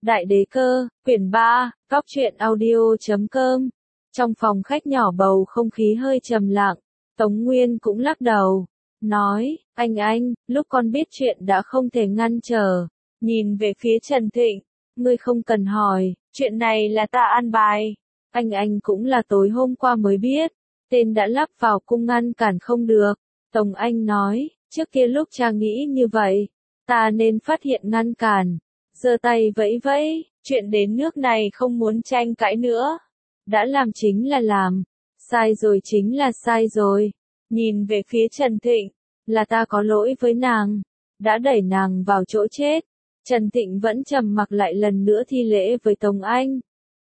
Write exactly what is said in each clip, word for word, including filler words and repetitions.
Đại đế cơ, quyển ba, Cóc truyện audio chấm com. Trong phòng khách nhỏ bầu không khí hơi trầm lặng, Tống Nguyên cũng lắc đầu, nói, anh anh, lúc con biết chuyện đã không thể ngăn trở, nhìn về phía Trần Thịnh, ngươi không cần hỏi, chuyện này là ta an bài, anh anh cũng là tối hôm qua mới biết, tên đã lắp vào cung ngăn cản không được, Tống Anh nói, trước kia lúc cha nghĩ như vậy, ta nên phát hiện ngăn cản. Giơ tay vẫy vẫy, chuyện đến nước này không muốn tranh cãi nữa. Đã làm chính là làm, sai rồi chính là sai rồi. Nhìn về phía Trần Thịnh, là ta có lỗi với nàng, đã đẩy nàng vào chỗ chết. Trần Thịnh vẫn trầm mặc lại lần nữa thi lễ với Tống Anh.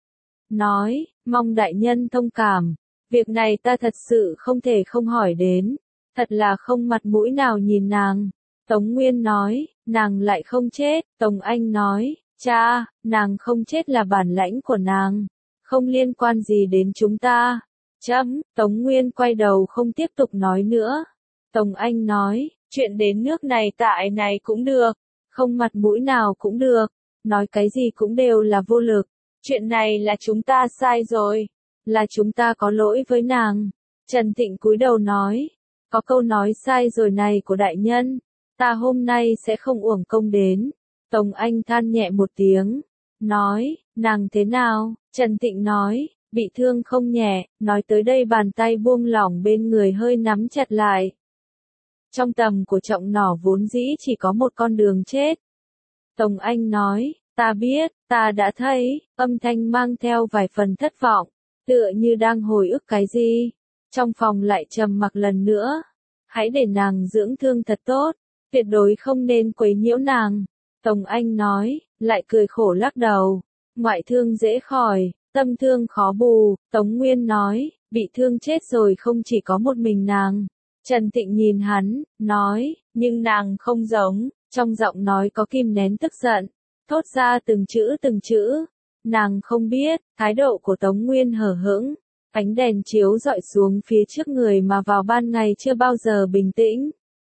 Nói, mong đại nhân thông cảm, việc này ta thật sự không thể không hỏi đến, thật là không mặt mũi nào nhìn nàng. Tống Nguyên nói, nàng lại không chết, Tống Anh nói, cha, nàng không chết là bản lãnh của nàng, không liên quan gì đến chúng ta. Chấm, Tống Nguyên quay đầu không tiếp tục nói nữa. Tống Anh nói, chuyện đến nước này tại này cũng được, không mặt mũi nào cũng được, nói cái gì cũng đều là vô lực, chuyện này là chúng ta sai rồi, là chúng ta có lỗi với nàng. Trần Thịnh cúi đầu nói, có câu nói sai rồi này của đại nhân. Ta hôm nay sẽ không uổng công đến. Tống Anh than nhẹ một tiếng. Nói, nàng thế nào? Trần Thịnh nói, bị thương không nhẹ. Nói tới đây bàn tay buông lỏng bên người hơi nắm chặt lại. Trong tầm của trọng nỏ vốn dĩ chỉ có một con đường chết. Tống Anh nói, ta biết, ta đã thấy. Âm thanh mang theo vài phần thất vọng. Tựa như đang hồi ức cái gì. Trong phòng lại trầm mặc lần nữa. Hãy để nàng dưỡng thương thật tốt. Tuyệt đối không nên quấy nhiễu nàng. Tống Anh nói, lại cười khổ lắc đầu. Ngoại thương dễ khỏi, tâm thương khó bù. Tống Nguyên nói, bị thương chết rồi không chỉ có một mình nàng. Trần Thịnh nhìn hắn, nói, nhưng nàng không giống. Trong giọng nói có kìm nén tức giận. Thốt ra từng chữ từng chữ. Nàng không biết, thái độ của Tống Nguyên hờ hững. Ánh đèn chiếu rọi xuống phía trước người mà vào ban ngày chưa bao giờ bình tĩnh.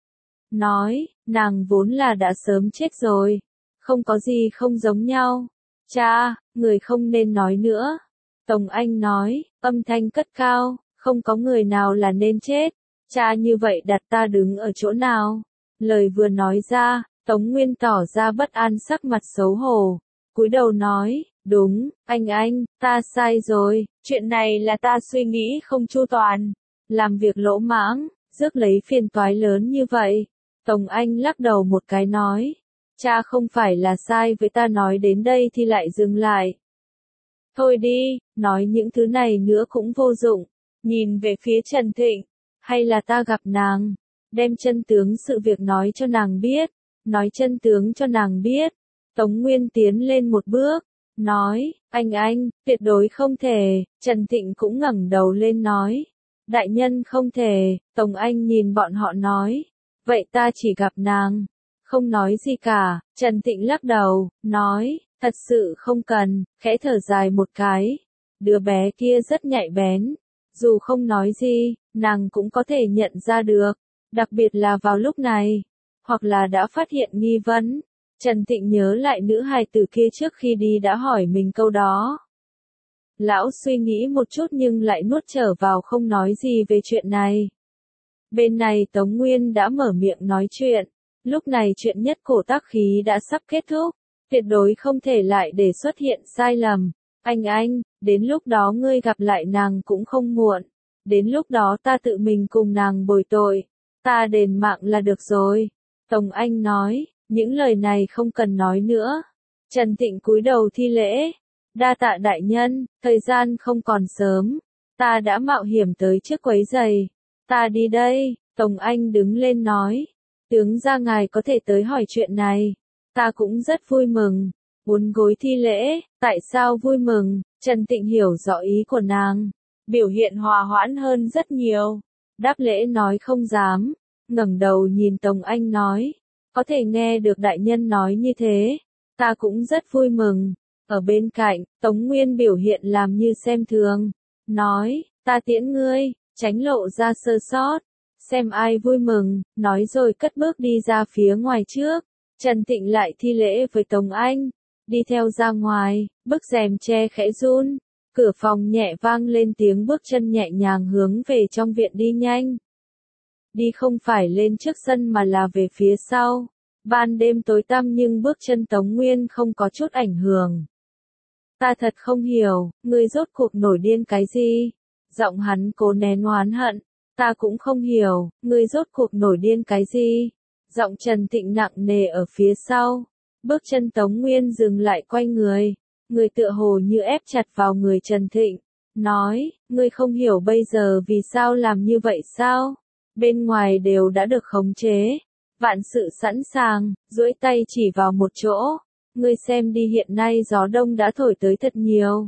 Nói, nàng vốn là đã sớm chết rồi, không có gì không giống nhau. Cha, người không nên nói nữa. Tống Anh nói, âm thanh cất cao, không có người nào là nên chết. Cha như vậy đặt ta đứng ở chỗ nào? Lời vừa nói ra, Tống Nguyên tỏ ra bất an sắc mặt xấu hổ. Cúi đầu nói, đúng, anh anh, ta sai rồi, chuyện này là ta suy nghĩ không chu toàn. Làm việc lỗ mãng, rước lấy phiền toái lớn như vậy. Tống Anh lắc đầu một cái nói, cha không phải là sai với ta, nói đến đây thì lại dừng lại. Thôi đi, nói những thứ này nữa cũng vô dụng. Nhìn về phía Trần Thịnh, hay là ta gặp nàng, đem chân tướng sự việc nói cho nàng biết, nói chân tướng cho nàng biết. Tống Nguyên tiến lên một bước, nói, anh anh, tuyệt đối không thể. Trần Thịnh cũng ngẩng đầu lên nói, đại nhân không thể. Tống Anh nhìn bọn họ nói, vậy ta chỉ gặp nàng, không nói gì cả. Trần Thịnh lắc đầu, nói, thật sự không cần, khẽ thở dài một cái. Đứa bé kia rất nhạy bén, dù không nói gì, nàng cũng có thể nhận ra được, đặc biệt là vào lúc này, hoặc là đã phát hiện nghi vấn. Trần Thịnh nhớ lại nữ hài tử kia trước khi đi đã hỏi mình câu đó. Lão suy nghĩ một chút nhưng lại nuốt trở vào không nói gì về chuyện này. Bên này Tống Nguyên đã mở miệng nói chuyện, lúc này chuyện nhất cổ tác khí đã sắp kết thúc, tuyệt đối không thể lại để xuất hiện sai lầm. Anh anh, đến lúc đó ngươi gặp lại nàng cũng không muộn, đến lúc đó ta tự mình cùng nàng bồi tội, ta đền mạng là được rồi. Tống Anh nói, những lời này không cần nói nữa. Trần Thịnh cúi đầu thi lễ, đa tạ đại nhân, thời gian không còn sớm, ta đã mạo hiểm tới trước quấy giày. Ta đi đây. Tống Anh đứng lên nói, tướng gia ngài có thể tới hỏi chuyện này, ta cũng rất vui mừng. Uốn gối thi lễ, tại sao vui mừng? Trần Thịnh hiểu rõ ý của nàng, biểu hiện hòa hoãn hơn rất nhiều. Đáp lễ nói không dám, ngẩng đầu nhìn Tống Anh nói, có thể nghe được đại nhân nói như thế, ta cũng rất vui mừng. Ở bên cạnh, Tống Nguyên biểu hiện làm như xem thường, nói, ta tiễn ngươi. Tránh lộ ra sơ sót, xem ai vui mừng, nói rồi cất bước đi ra phía ngoài trước. Trần Thịnh lại thi lễ với Tống Anh, đi theo ra ngoài, bức rèm che khẽ run, cửa phòng nhẹ vang lên tiếng bước chân nhẹ nhàng hướng về trong viện đi nhanh. Đi không phải lên trước sân mà là về phía sau. Ban đêm tối tăm nhưng bước chân Tống Nguyên không có chút ảnh hưởng. Ta thật không hiểu, ngươi rốt cuộc nổi điên cái gì? Giọng hắn cố nén oán hận. Ta cũng không hiểu, ngươi rốt cuộc nổi điên cái gì? Giọng Trần Thịnh nặng nề ở phía sau. Bước chân Tống Nguyên dừng lại quay người. Người tựa hồ như ép chặt vào người Trần Thịnh. Nói, ngươi không hiểu bây giờ vì sao làm như vậy sao? Bên ngoài đều đã được khống chế. Vạn sự sẵn sàng, duỗi tay chỉ vào một chỗ. Ngươi xem đi, hiện nay gió đông đã thổi tới thật nhiều.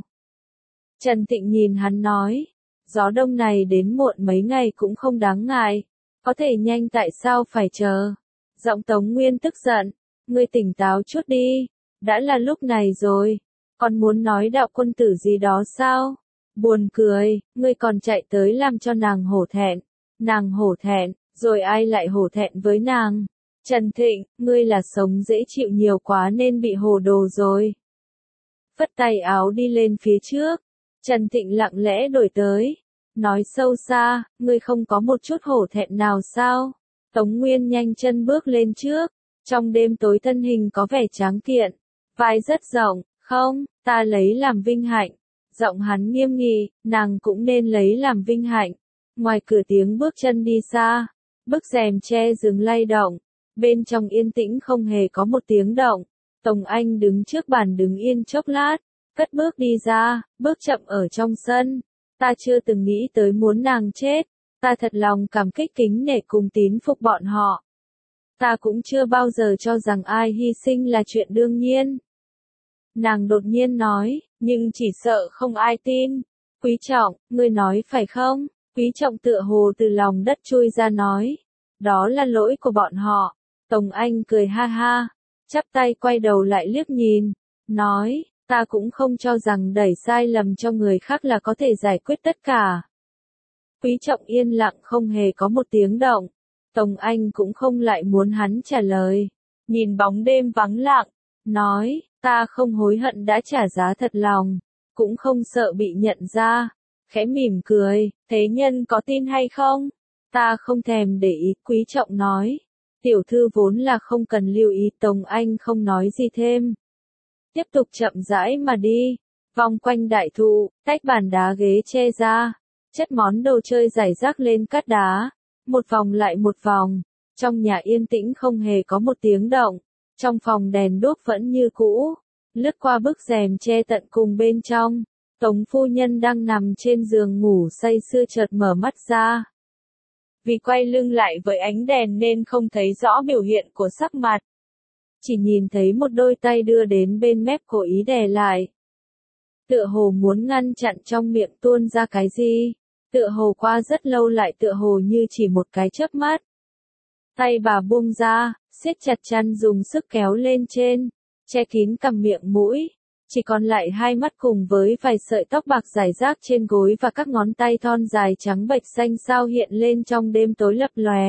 Trần Thịnh nhìn hắn nói. Gió đông này đến muộn mấy ngày cũng không đáng ngại. Có thể nhanh tại sao phải chờ? Giọng Tống Nguyên tức giận. Ngươi tỉnh táo chút đi. Đã là lúc này rồi. Còn muốn nói đạo quân tử gì đó sao? Buồn cười, ngươi còn chạy tới làm cho nàng hổ thẹn. Nàng hổ thẹn, rồi ai lại hổ thẹn với nàng? Trần Thịnh, ngươi là sống dễ chịu nhiều quá nên bị hồ đồ rồi. Phất tay áo đi lên phía trước. Trần Thịnh lặng lẽ đổi tới. Nói sâu xa, ngươi không có một chút hổ thẹn nào sao? Tống Nguyên nhanh chân bước lên trước. Trong đêm tối thân hình có vẻ tráng kiện. Vai rất rộng, không, ta lấy làm vinh hạnh. Giọng hắn nghiêm nghị, nàng cũng nên lấy làm vinh hạnh. Ngoài cửa tiếng bước chân đi xa. Bức rèm che dừng lay động. Bên trong yên tĩnh không hề có một tiếng động. Tống Anh đứng trước bàn đứng yên chốc lát. Cất bước đi ra, bước chậm ở trong sân. Ta chưa từng nghĩ tới muốn nàng chết. Ta thật lòng cảm kích kính nể cùng tín phục bọn họ. Ta cũng chưa bao giờ cho rằng ai hy sinh là chuyện đương nhiên. Nàng đột nhiên nói, nhưng chỉ sợ không ai tin. Quý Trọng, ngươi nói phải không? Quý Trọng tựa hồ từ lòng đất chui ra nói. Đó là lỗi của bọn họ. Tống Anh cười ha ha. Chắp tay quay đầu lại liếc nhìn. Nói, ta cũng không cho rằng đẩy sai lầm cho người khác là có thể giải quyết tất cả. Quý Trọng yên lặng không hề có một tiếng động. Tống Anh cũng không lại muốn hắn trả lời. Nhìn bóng đêm vắng lặng. Nói, ta không hối hận đã trả giá thật lòng. Cũng không sợ bị nhận ra. Khẽ mỉm cười, thế nhân có tin hay không? Ta không thèm để ý, Quý Trọng nói. Tiểu thư vốn là không cần lưu ý. Tống Anh không nói gì thêm. Tiếp tục chậm rãi mà đi. Vòng quanh đại thụ, tách bàn đá ghế che ra. Chất món đồ chơi rải rác lên cát đá. Một vòng lại một vòng. Trong nhà yên tĩnh không hề có một tiếng động. Trong phòng đèn đuốc vẫn như cũ. Lướt qua bức rèm che tận cùng bên trong. Tống phu nhân đang nằm trên giường ngủ say sưa chợt mở mắt ra. Vì quay lưng lại với ánh đèn nên không thấy rõ biểu hiện của sắc mặt. Chỉ nhìn thấy một đôi tay đưa đến bên mép cố ý đè lại. Tựa hồ muốn ngăn chặn trong miệng tuôn ra cái gì. Tựa hồ qua rất lâu lại tựa hồ như chỉ một cái chớp mắt. Tay bà buông ra, siết chặt chăn dùng sức kéo lên trên, che kín cằm miệng mũi. Chỉ còn lại hai mắt cùng với vài sợi tóc bạc rải rác trên gối và các ngón tay thon dài trắng bệch xanh xao hiện lên trong đêm tối lập lòe.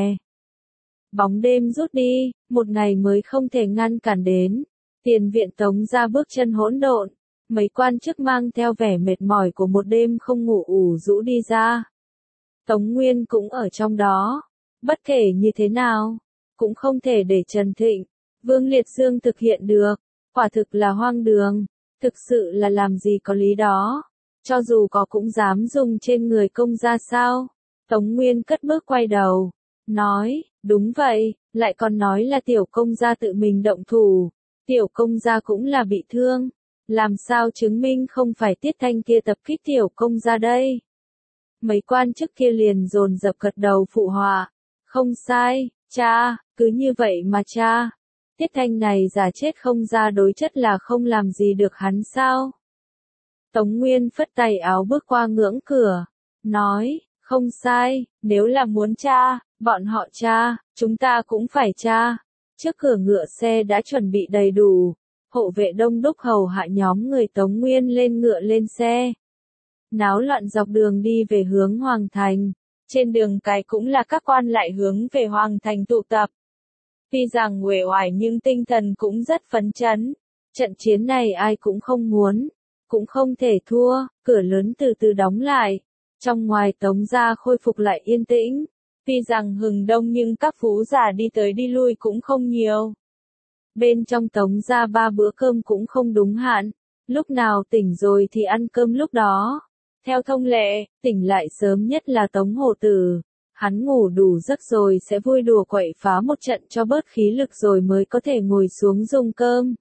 Bóng đêm rút đi, một ngày mới không thể ngăn cản đến. Tiền viện Tống ra bước chân hỗn độn. Mấy quan chức mang theo vẻ mệt mỏi của một đêm không ngủ ủ rũ đi ra. Tống Nguyên cũng ở trong đó. Bất kể như thế nào, cũng không thể để Trần Thịnh, Vương Liệt Dương thực hiện được. Quả thực là hoang đường. Thực sự là làm gì có lý đó. Cho dù có cũng dám dùng trên người công gia sao. Tống Nguyên cất bước quay đầu. Nói, đúng vậy, lại còn nói là tiểu công gia tự mình động thủ. Tiểu công gia cũng là bị thương. Làm sao chứng minh không phải Tiết Thanh kia tập kích tiểu công gia đây? Mấy quan chức kia liền dồn dập gật đầu phụ họa. Không sai, cha, cứ như vậy mà cha. Tiết Thanh này giả chết không ra đối chất là không làm gì được hắn sao? Tống Nguyên phất tay áo bước qua ngưỡng cửa. Nói, không sai, nếu là muốn cha, bọn họ cha, chúng ta cũng phải cha. Trước cửa ngựa xe đã chuẩn bị đầy đủ. Hộ vệ đông đúc hầu hạ nhóm người Tống Nguyên lên ngựa lên xe. Náo loạn dọc đường đi về hướng Hoàng Thành. Trên đường cái cũng là các quan lại hướng về Hoàng Thành tụ tập. Tuy rằng uể oải nhưng tinh thần cũng rất phấn chấn. Trận chiến này ai cũng không muốn, cũng không thể thua, cửa lớn từ từ đóng lại. Trong ngoài Tống gia khôi phục lại yên tĩnh. Tuy rằng hừng đông nhưng các phú giả đi tới đi lui cũng không nhiều. Bên trong Tống gia ba bữa cơm cũng không đúng hạn. Lúc nào tỉnh rồi thì ăn cơm lúc đó. Theo thông lệ, tỉnh lại sớm nhất là Tống Hổ Tử. Hắn ngủ đủ giấc rồi sẽ vui đùa quậy phá một trận cho bớt khí lực rồi mới có thể ngồi xuống dùng cơm.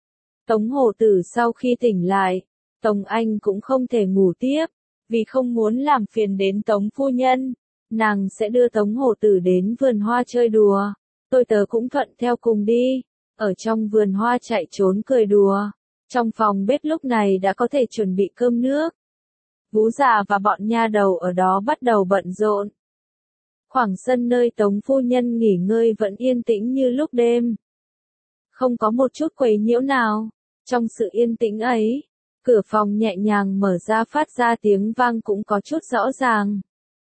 Tống Hổ Tử sau khi tỉnh lại, Tống Anh cũng không thể ngủ tiếp, vì không muốn làm phiền đến Tống phu nhân. Nàng sẽ đưa Tống Hổ Tử đến vườn hoa chơi đùa. Tôi tớ cũng thuận theo cùng đi. Ở trong vườn hoa chạy trốn cười đùa. Trong phòng bếp lúc này đã có thể chuẩn bị cơm nước. Vú già và bọn nha đầu ở đó bắt đầu bận rộn. Khoảng sân nơi Tống phu nhân nghỉ ngơi vẫn yên tĩnh như lúc đêm. Không có một chút quấy nhiễu nào. Trong sự yên tĩnh ấy, cửa phòng nhẹ nhàng mở ra phát ra tiếng vang cũng có chút rõ ràng.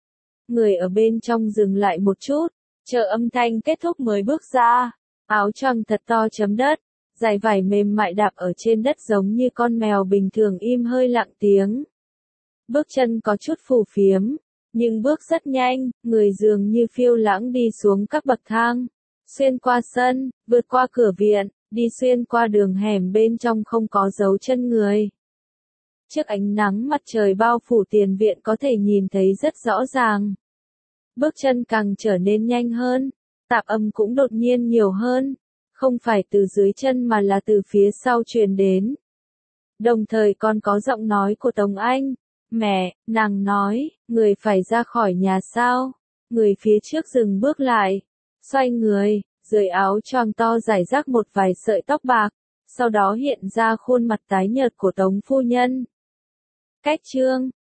Người ở bên trong dừng lại một chút, chờ âm thanh kết thúc mới bước ra. Áo choàng thật to chấm đất, dải vải mềm mại đạp ở trên đất giống như con mèo bình thường im hơi lặng tiếng. Bước chân có chút phù phiếm, nhưng bước rất nhanh, người dường như phiêu lãng đi xuống các bậc thang, xuyên qua sân, vượt qua cửa viện, đi xuyên qua đường hẻm bên trong không có dấu chân người. Trước ánh nắng mặt trời bao phủ tiền viện có thể nhìn thấy rất rõ ràng. Bước chân càng trở nên nhanh hơn, tạp âm cũng đột nhiên nhiều hơn, không phải từ dưới chân mà là từ phía sau truyền đến. Đồng thời còn có giọng nói của Tống Anh. Mẹ, nàng nói, người phải ra khỏi nhà sao? Người phía trước dừng bước lại, xoay người, dưới áo choàng to rải rác một vài sợi tóc bạc, sau đó hiện ra khuôn mặt tái nhợt của Tống phu nhân. Cách chương